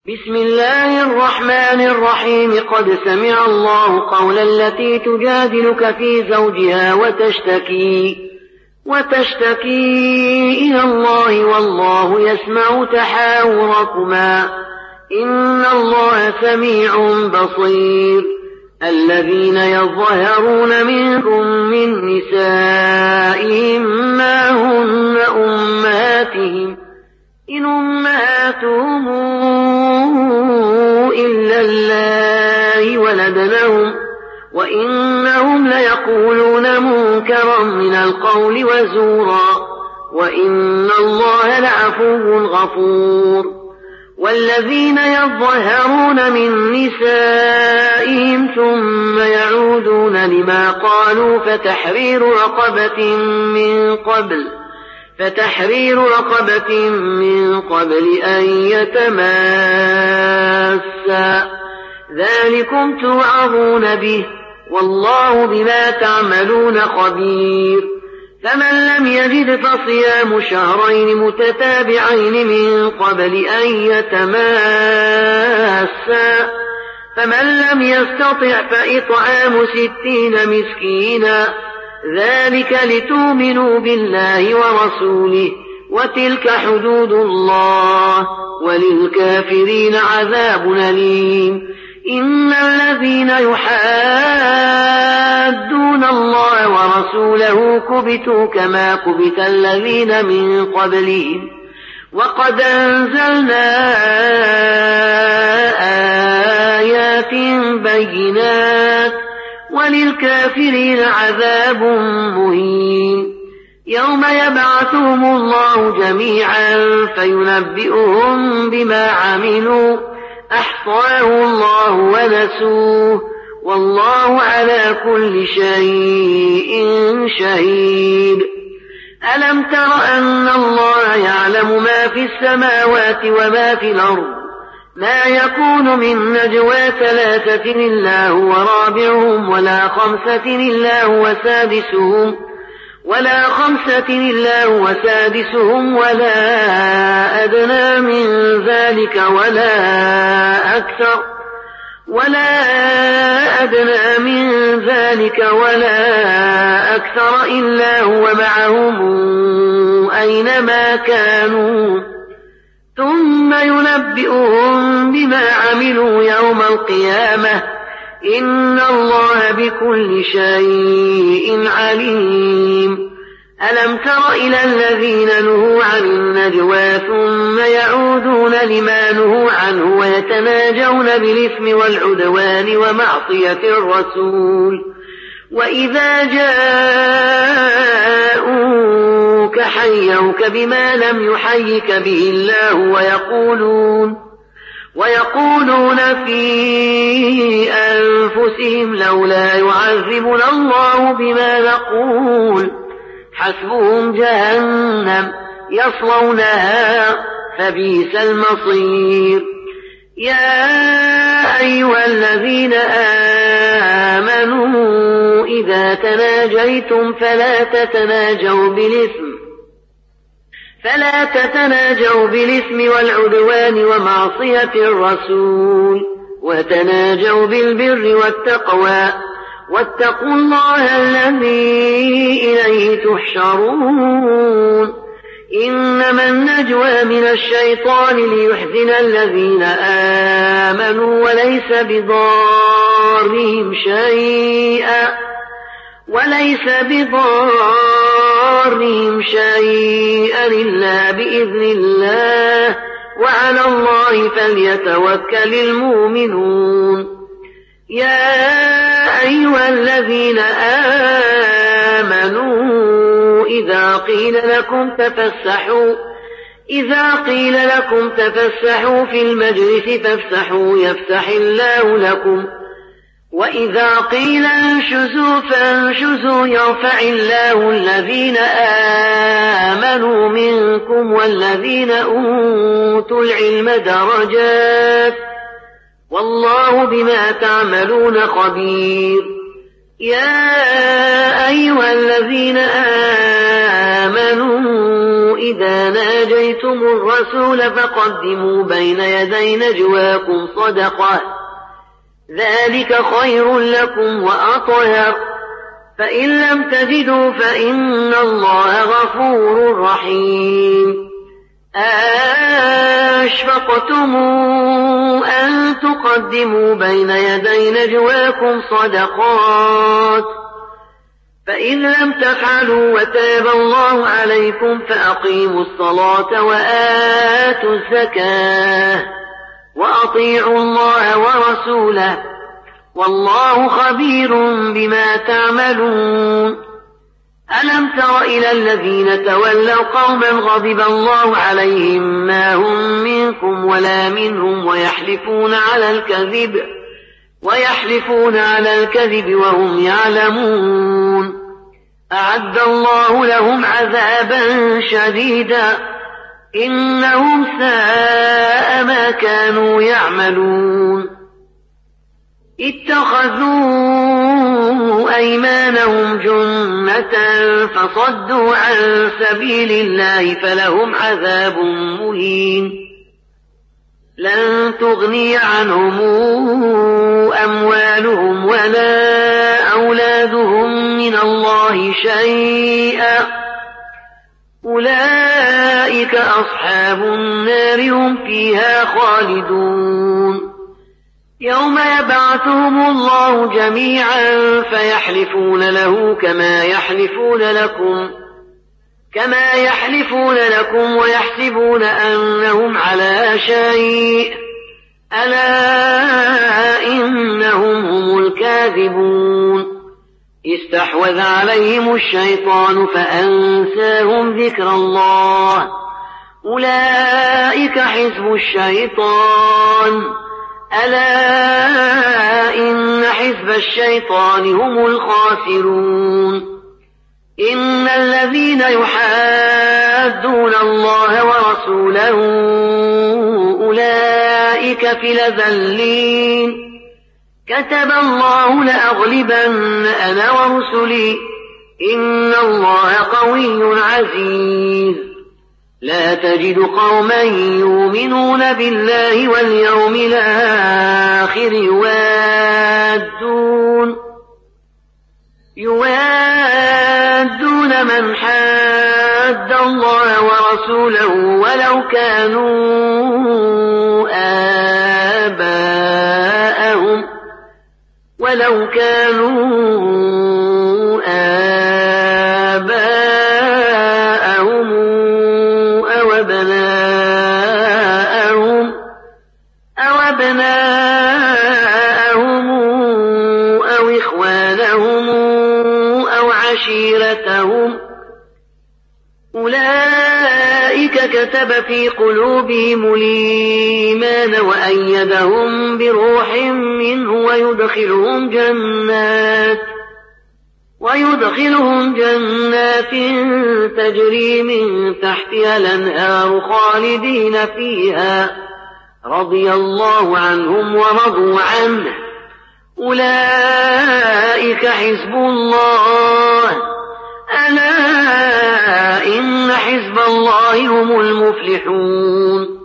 بسم الله الرحمن الرحيم. قد سمع الله قول التي تجادلك في زوجها وتشتكي إلى الله والله يسمع تحاوركما إن الله سميع بصير. الذين يظهرون منكم من نسائهم ما هن أمهاتهم إن أمهاتهم إلا الله ولدنهم وإنهم ليقولون منكرا من القول وزورا وإن الله لعفو غفور. والذين يظهرون من نسائهم ثم يعودون لما قالوا فتحرير رقبة من قبل أن يتماسا ذلكم توعظون به والله بما تعملون خبير. فمن لم يجد فصيام شهرين متتابعين من قبل أن يتماسا فمن لم يستطع فإطعام 60 مسكينا ذلك لتؤمنوا بالله ورسوله وتلك حدود الله وللكافرين عذاب أليم. إن الذين يحادون الله ورسوله كبتوا كما كبت الذين من قبلهم وقد أنزلنا آيات بينات وللكافرين عذاب مهين. يوم يبعثهم الله جميعا فينبئهم بما عملوا أحصاه الله ونسوه والله على كل شيء شهيد. ألم تر أن الله يعلم ما في السماوات وما في الأرض ما يكون من نجوى 3 إلا هو رابعهم ولا 5 إلا هو سادسهم ولا أدنى من ذلك ولا أكثر إلا هو معهم أينما كانوا ثم ينبئهم بما عملوا يوم القيامة إن الله بكل شيء عليم. ألم تر إلى الذين نهوا عن النجوى ثم يعودون لما نهوا عنه ويتناجون بالإثم والعدوان ومعصية الرسول وإذا جاءوك حيوك بما لم يحيك به الله ويقولون في أنفسهم لولا يعذبنا الله بما نقول حسبهم جهنم يصلونها فبئس المصير. يا أيها الذين آمنوا إذا تناجيتم فلا تتناجوا بالإثم والعدوان ومعصية الرسول وتناجوا بالبر والتقوى واتقوا الله الذي إليه تحشرون. إنما النجوى من الشيطان ليحزن الذين آمنوا وليس بضارهم شيئا إلا بإذن الله وعلى الله فليتوكل المؤمنون. يا أيها الذين آمنوا إذا قيل لكم تفسحوا في المجلس فافسحوا يفسح الله لكم وإذا قيل انشزوا فانشزوا يرفع الله الذين آمنوا منكم والذين أوتوا العلم درجات والله بما تعملون خبير. يا أيها الذين آمنوا إذا ناجيتم الرسول فقدموا بين يدي نجواكم صدقة ذلك خير لكم وأطهر فإن لم تجدوا فإن الله غفور رحيم أشفقتم أن تقدموا بين يدي نجواكم صدقات فإن لم تفعلوا وتاب الله عليكم فأقيموا الصلاة وآتوا الزكاة وأطيعوا الله ورسوله والله خبير بما تعملون ألم تر إلى الذين تولوا قوما غضب الله عليهم ما هم منكم ولا منهم ويحلفون على الكذب وهم يعلمون أعد الله لهم عذابا شديدا إنهم ساء ما كانوا يعملون اتخذوا أيمانهم جنة فصدوا عن سبيل الله فلهم عذاب مهين لن تغني عنهم أموالهم ولا أولادهم من الله شيئا أولئك أصحاب النار هم فيها خالدون يوم يبعثهم الله جميعا فيحلفون له كما يحلفون لكم ويحسبون أنهم على شيء ألا إنهم هم الكاذبون استحوذ عليهم الشيطان فأنساهم ذكر الله أولئك حزب الشيطان ألا إن حزب الشيطان هم الخاسرون إن الذين يحادون الله ورسوله أولئك في الأذلين كتب الله لأغلبن أنا ورسلي إن الله قوي عزيز لا تجد قوما يؤمنون بالله واليوم الآخر يوادون من حاد الله ورسوله ولو كانوا آباءهم أو أبناءهم أو إخوانهم أو عشيرتهم أولئك كتب في قلوبهم الإيمان وأيدهم بروح منه ويدخلهم جنات تجري من تحتها الأنهار خالدين فيها رضي الله عنهم ورضوا عنه أولئك حزب الله ألا إن حزب الله هم المفلحون